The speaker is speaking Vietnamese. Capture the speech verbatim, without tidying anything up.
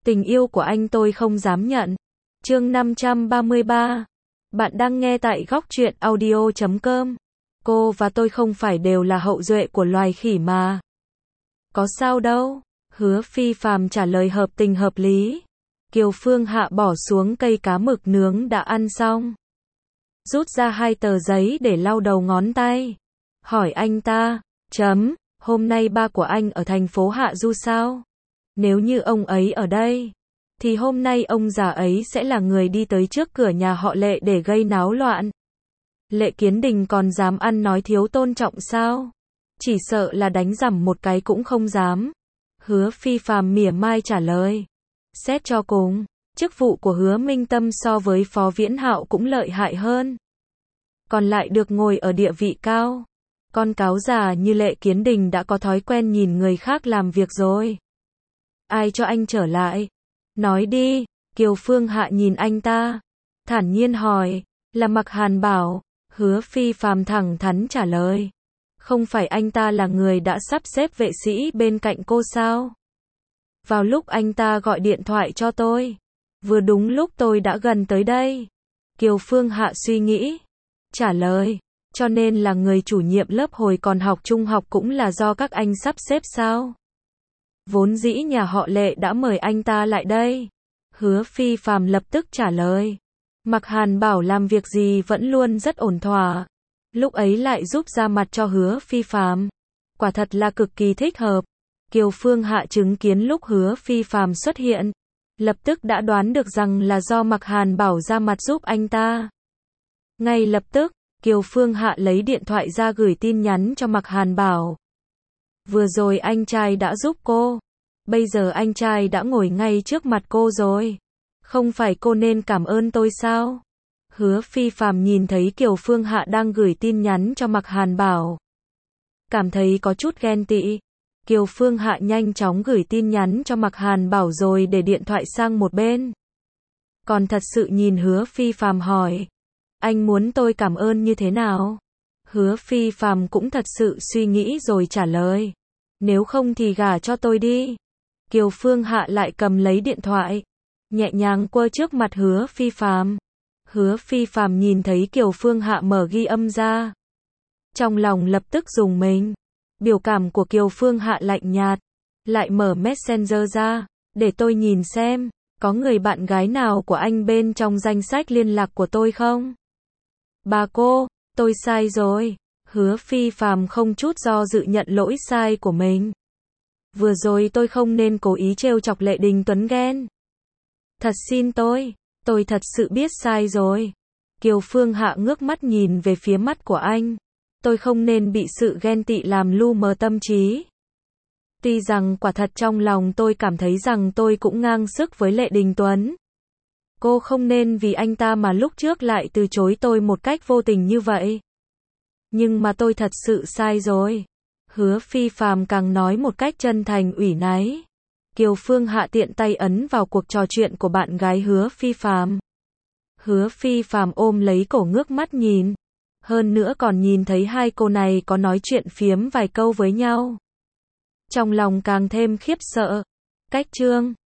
Tình yêu của anh tôi không dám nhận. Chương năm trăm ba mươi ba. Bạn đang nghe tại góc truyện audio chấm com. Cô và tôi không phải đều là hậu duệ của loài khỉ mà. Có sao đâu. Hứa Phi Phàm trả lời hợp tình hợp lý. Kiều Phương Hạ bỏ xuống cây cá mực nướng đã ăn xong. Rút ra hai tờ giấy để lau đầu ngón tay. Hỏi anh ta, chấm, hôm nay ba của anh ở thành phố Hạ Du sao? Nếu như ông ấy ở đây, thì hôm nay ông già ấy sẽ là người đi tới trước cửa nhà họ Lệ để gây náo loạn. Lệ Kiến Đình còn dám ăn nói thiếu tôn trọng sao? Chỉ sợ là đánh rằm một cái cũng không dám. Hứa Phi Phàm mỉa mai trả lời. Xét cho cùng, chức vụ của Hứa Minh Tâm so với Phó Viễn Hạo cũng lợi hại hơn. Còn lại được ngồi ở địa vị cao. Con cáo già như Lệ Kiến Đình đã có thói quen nhìn người khác làm việc rồi. Ai cho anh trở lại? Nói đi. Kiều Phương Hạ nhìn anh ta, thản nhiên hỏi, là Mạc Hàn Bảo. Hứa Phi Phàm thẳng thắn trả lời. Không phải anh ta là người đã sắp xếp vệ sĩ bên cạnh cô sao? Vào lúc anh ta gọi điện thoại cho tôi, vừa đúng lúc tôi đã gần tới đây. Kiều Phương Hạ suy nghĩ, trả lời, cho nên là người chủ nhiệm lớp hồi còn học trung học cũng là do các anh sắp xếp sao? Vốn dĩ nhà họ Lệ đã mời anh ta lại đây. Hứa Phi Phàm lập tức trả lời. Mạc Hàn Bảo làm việc gì vẫn luôn rất ổn thỏa. Lúc ấy lại giúp ra mặt cho Hứa Phi Phàm. Quả thật là cực kỳ thích hợp. Kiều Phương Hạ chứng kiến lúc Hứa Phi Phàm xuất hiện, lập tức đã đoán được rằng là do Mạc Hàn Bảo ra mặt giúp anh ta. Ngay lập tức, Kiều Phương Hạ lấy điện thoại ra gửi tin nhắn cho Mạc Hàn Bảo. Vừa rồi anh trai đã giúp cô. Bây giờ anh trai đã ngồi ngay trước mặt cô rồi. Không phải cô nên cảm ơn tôi sao? Hứa Phi Phàm nhìn thấy Kiều Phương Hạ đang gửi tin nhắn cho Mạc Hàn Bảo. Cảm thấy có chút ghen tị. Kiều Phương Hạ nhanh chóng gửi tin nhắn cho Mạc Hàn Bảo rồi để điện thoại sang một bên. Còn thật sự nhìn Hứa Phi Phàm hỏi. Anh muốn tôi cảm ơn như thế nào? Hứa Phi Phàm cũng thật sự suy nghĩ rồi trả lời. Nếu không thì gả cho tôi đi. Kiều Phương Hạ lại cầm lấy điện thoại, nhẹ nhàng quơ trước mặt Hứa Phi Phàm. Hứa Phi Phàm nhìn thấy Kiều Phương Hạ mở ghi âm ra. Trong lòng lập tức rùng mình. Biểu cảm của Kiều Phương Hạ lạnh nhạt. Lại mở Messenger ra, để tôi nhìn xem, có người bạn gái nào của anh bên trong danh sách liên lạc của tôi không? Bà cô, tôi sai rồi. Hứa Phi Phàm không chút do dự nhận lỗi sai của mình. Vừa rồi tôi không nên cố ý trêu chọc Lệ Đình Tuấn ghen. Thật xin tôi, tôi thật sự biết sai rồi. Kiều Phương Hạ ngước mắt nhìn về phía mắt của anh. Tôi không nên bị sự ghen tị làm lu mờ tâm trí. Tuy rằng quả thật trong lòng tôi cảm thấy rằng tôi cũng ngang sức với Lệ Đình Tuấn. Cô không nên vì anh ta mà lúc trước lại từ chối tôi một cách vô tình như vậy. Nhưng mà tôi thật sự sai rồi. Hứa Phi Phàm càng nói một cách chân thành ủy náy. Kiều Phương Hạ tiện tay ấn vào cuộc trò chuyện của bạn gái Hứa Phi Phàm. Hứa Phi Phàm ôm lấy cổ ngước mắt nhìn. Hơn nữa còn nhìn thấy hai cô này có nói chuyện phiếm vài câu với nhau. Trong lòng càng thêm khiếp sợ. Cách chương